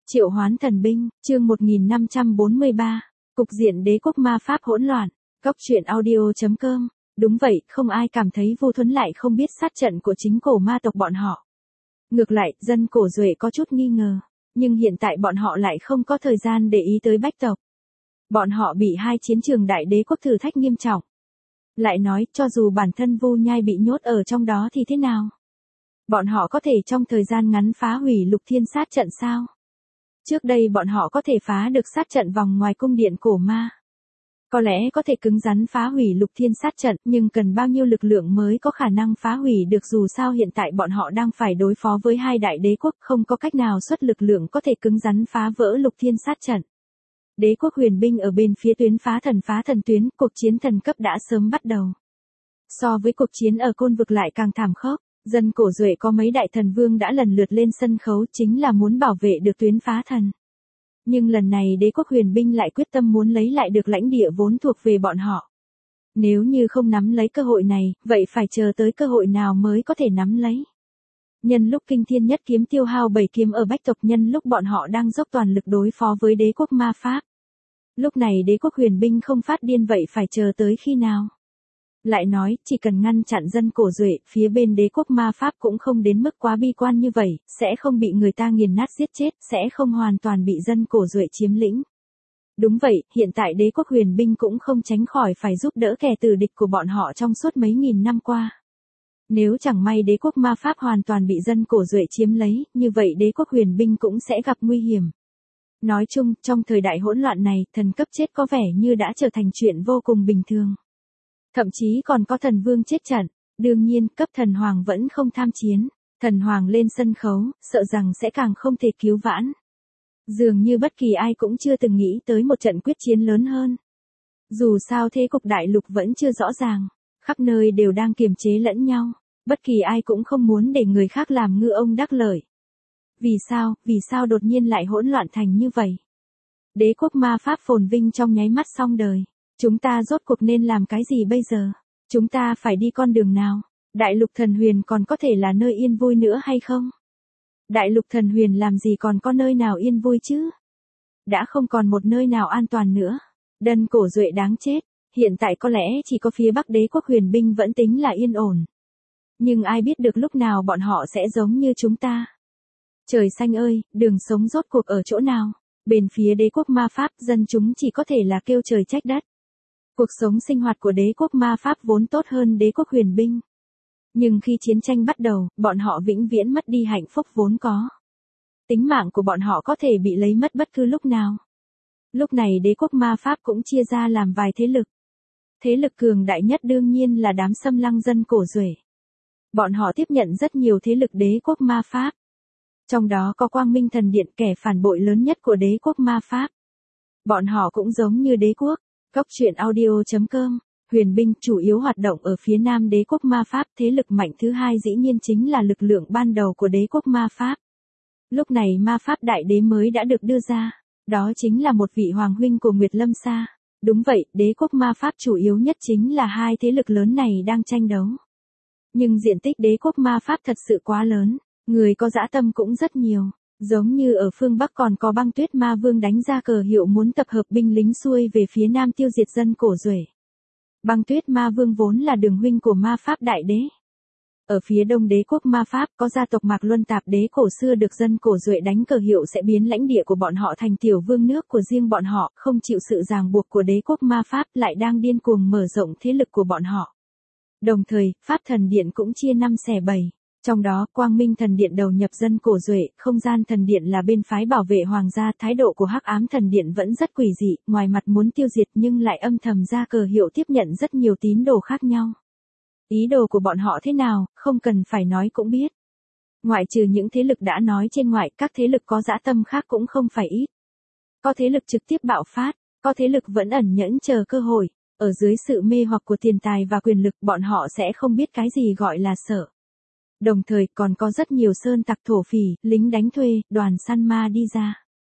Triệu hoán thần binh, chương 1543, cục diện đế quốc ma pháp hỗn loạn, góc truyện audio.com. Đúng vậy, không ai cảm thấy Vu Thuấn lại không biết sát trận của chính cổ ma tộc bọn họ. Ngược lại, dân cổ Duệ có chút nghi ngờ, nhưng hiện tại bọn họ lại không có thời gian để ý tới bách tộc. Bọn họ bị hai chiến trường đại đế quốc thử thách nghiêm trọng. Lại nói, cho dù bản thân Vu Nhai bị nhốt ở trong đó thì thế nào? Bọn họ có thể trong thời gian ngắn phá hủy Lục Thiên sát trận sao? Trước đây bọn họ có thể phá được sát trận vòng ngoài cung điện cổ ma. Có lẽ có thể cứng rắn phá hủy Lục Thiên sát trận, nhưng cần bao nhiêu lực lượng mới có khả năng phá hủy được, dù sao hiện tại bọn họ đang phải đối phó với hai đại đế quốc, không có cách nào xuất lực lượng có thể cứng rắn phá vỡ Lục Thiên sát trận. Đế quốc huyền binh ở bên phía tuyến phá thần tuyến, cuộc chiến thần cấp đã sớm bắt đầu. So với cuộc chiến ở côn vực lại càng thảm khốc. Dân cổ Duệ có mấy đại thần vương đã lần lượt lên sân khấu, chính là muốn bảo vệ được tuyến phá thần. Nhưng lần này đế quốc huyền binh lại quyết tâm muốn lấy lại được lãnh địa vốn thuộc về bọn họ. Nếu như không nắm lấy cơ hội này, vậy phải chờ tới cơ hội nào mới có thể nắm lấy. Nhân lúc kinh thiên nhất kiếm tiêu hao 7 kiếm ở bách tộc, nhân lúc bọn họ đang dốc toàn lực đối phó với đế quốc ma pháp. Lúc này đế quốc huyền binh không phát điên, vậy phải chờ tới khi nào? Lại nói, chỉ cần ngăn chặn dân cổ Duệ, phía bên đế quốc ma pháp cũng không đến mức quá bi quan như vậy, sẽ không bị người ta nghiền nát giết chết, sẽ không hoàn toàn bị dân cổ Duệ chiếm lĩnh. Đúng vậy, hiện tại đế quốc huyền binh cũng không tránh khỏi phải giúp đỡ kẻ tử địch của bọn họ trong suốt mấy nghìn năm qua. Nếu chẳng may đế quốc ma pháp hoàn toàn bị dân cổ Duệ chiếm lấy, như vậy đế quốc huyền binh cũng sẽ gặp nguy hiểm. Nói chung, trong thời đại hỗn loạn này, thần cấp chết có vẻ như đã trở thành chuyện vô cùng bình thường. Thậm chí còn có thần vương chết trận. Đương nhiên, cấp thần hoàng vẫn không tham chiến. Thần hoàng lên sân khấu, sợ rằng sẽ càng không thể cứu vãn. Dường như bất kỳ ai cũng chưa từng nghĩ tới một trận quyết chiến lớn hơn. Dù sao thế cục đại lục vẫn chưa rõ ràng, khắp nơi đều đang kiềm chế lẫn nhau, bất kỳ ai cũng không muốn để người khác làm ngư ông đắc lợi. Vì sao đột nhiên lại hỗn loạn thành như vậy? Đế quốc ma pháp phồn vinh trong nháy mắt xong đời. Chúng ta rốt cuộc nên làm cái gì bây giờ? Chúng ta phải đi con đường nào? Đại lục thần huyền còn có thể là nơi yên vui nữa hay không? Đại lục thần huyền làm gì còn có nơi nào yên vui chứ? Đã không còn một nơi nào an toàn nữa. Dân cổ Duệ đáng chết. Hiện tại có lẽ chỉ có phía bắc đế quốc huyền binh vẫn tính là yên ổn. Nhưng ai biết được lúc nào bọn họ sẽ giống như chúng ta. Trời xanh ơi, đường sống rốt cuộc ở chỗ nào? Bên phía đế quốc ma pháp, dân chúng chỉ có thể là kêu trời trách đất. Cuộc sống sinh hoạt của đế quốc ma pháp vốn tốt hơn đế quốc huyền binh. Nhưng khi chiến tranh bắt đầu, bọn họ vĩnh viễn mất đi hạnh phúc vốn có. Tính mạng của bọn họ có thể bị lấy mất bất cứ lúc nào. Lúc này đế quốc ma pháp cũng chia ra làm vài thế lực. Thế lực cường đại nhất đương nhiên là đám xâm lăng dân cổ Duệ. Bọn họ tiếp nhận rất nhiều thế lực đế quốc ma pháp. Trong đó có Quang Minh Thần Điện, kẻ phản bội lớn nhất của đế quốc ma pháp. Bọn họ cũng giống như đế quốc. Góc truyện audio.com. Huyền binh chủ yếu hoạt động ở phía nam đế quốc ma pháp, thế lực mạnh thứ hai dĩ nhiên chính là lực lượng ban đầu của đế quốc ma pháp. Lúc này ma pháp đại đế mới đã được đưa ra, đó chính là một vị hoàng huynh của Nguyệt Lâm Sa. Đúng vậy, đế quốc ma pháp chủ yếu nhất chính là hai thế lực lớn này đang tranh đấu. Nhưng diện tích đế quốc ma pháp thật sự quá lớn, người có dã tâm cũng rất nhiều. Giống như ở phương Bắc còn có Băng Tuyết Ma Vương đánh ra cờ hiệu muốn tập hợp binh lính xuôi về phía nam tiêu diệt dân cổ Duệ. Băng Tuyết Ma Vương vốn là đường huynh của ma pháp đại đế. Ở phía đông đế quốc ma pháp có gia tộc Mạc Luân Tạp đế cổ xưa được dân cổ Duệ đánh cờ hiệu sẽ biến lãnh địa của bọn họ thành tiểu vương nước của riêng bọn họ, không chịu sự ràng buộc của đế quốc ma pháp, lại đang điên cuồng mở rộng thế lực của bọn họ. Đồng thời, Pháp Thần Điện cũng chia 5 xẻ 7. Trong đó, Quang Minh Thần Điện đầu nhập dân cổ Duệ, Không Gian Thần Điện là bên phái bảo vệ hoàng gia, thái độ của Hắc Ám Thần Điện vẫn rất quỷ dị, ngoài mặt muốn tiêu diệt nhưng lại âm thầm ra cờ hiệu tiếp nhận rất nhiều tín đồ khác nhau. Ý đồ của bọn họ thế nào, không cần phải nói cũng biết. Ngoại trừ những thế lực đã nói trên ngoại, các thế lực có dã tâm khác cũng không phải ít. Có thế lực trực tiếp bạo phát, có thế lực vẫn ẩn nhẫn chờ cơ hội, ở dưới sự mê hoặc của tiền tài và quyền lực, bọn họ sẽ không biết cái gì gọi là sợ. Đồng thời còn có rất nhiều sơn tặc thổ phỉ, lính đánh thuê, đoàn săn ma đi ra.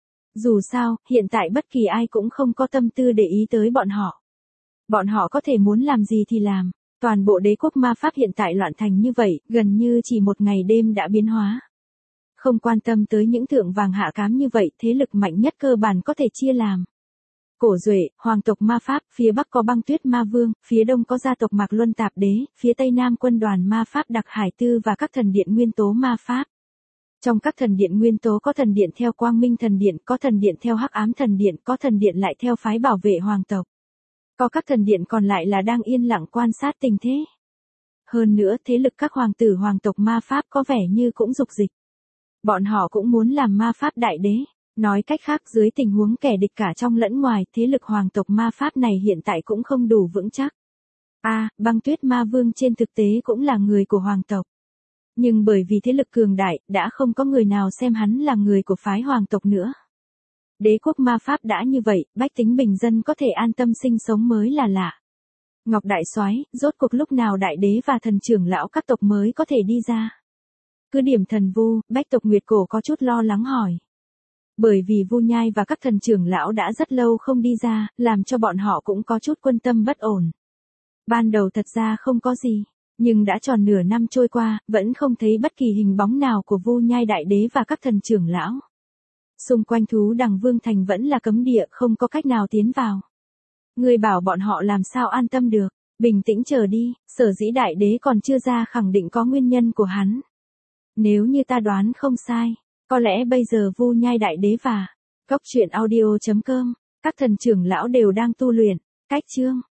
Dù sao, hiện tại bất kỳ ai cũng không có tâm tư để ý tới bọn họ. Bọn họ có thể muốn làm gì thì làm. Toàn bộ đế quốc ma pháp hiện tại loạn thành như vậy, gần như chỉ một ngày đêm đã biến hóa. Không quan tâm tới những thượng vàng hạ cám như vậy, thế lực mạnh nhất cơ bản có thể chia làm. Cổ Duệ, hoàng tộc ma Pháp, phía Bắc có Băng Tuyết Ma Vương, phía Đông có gia tộc Mạc Luân Tạp Đế, phía Tây Nam quân đoàn ma Pháp Đặc Hải Tư và các thần điện nguyên tố ma Pháp. Trong các thần điện nguyên tố có thần điện theo Quang Minh thần điện, có thần điện theo Hắc Ám thần điện, có thần điện lại theo phái bảo vệ hoàng tộc. Có các thần điện còn lại là đang yên lặng quan sát tình thế. Hơn nữa, thế lực các hoàng tử hoàng tộc ma Pháp có vẻ như cũng dục dịch. Bọn họ cũng muốn làm ma Pháp đại đế. Nói cách khác, dưới tình huống kẻ địch cả trong lẫn ngoài, thế lực hoàng tộc ma Pháp này hiện tại cũng không đủ vững chắc. Băng Tuyết Ma Vương trên thực tế cũng là người của hoàng tộc. Nhưng bởi vì thế lực cường đại, đã không có người nào xem hắn là người của phái hoàng tộc nữa. Đế quốc ma Pháp đã như vậy, bách tính bình dân có thể an tâm sinh sống mới là lạ. Ngọc Đại Soái, rốt cuộc lúc nào đại đế và thần trưởng lão các tộc mới có thể đi ra? Cứ điểm thần Vu, Bách tộc Nguyệt Cổ có chút lo lắng hỏi. Bởi vì Vu Nhai và các thần trưởng lão đã rất lâu không đi ra, làm cho bọn họ cũng có chút quân tâm bất ổn. Ban đầu thật ra không có gì, nhưng đã tròn nửa năm trôi qua, vẫn không thấy bất kỳ hình bóng nào của Vu Nhai đại đế và các thần trưởng lão. Xung quanh Thú Đằng Vương Thành vẫn là cấm địa, không có cách nào tiến vào. Người bảo bọn họ làm sao an tâm được, bình tĩnh chờ đi, sở dĩ đại đế còn chưa ra khẳng định có nguyên nhân của hắn. Nếu như ta đoán không sai, có lẽ bây giờ Vu Nhai đại đế và Cốc truyện audio.com, các thần trưởng lão đều đang tu luyện. Cách chương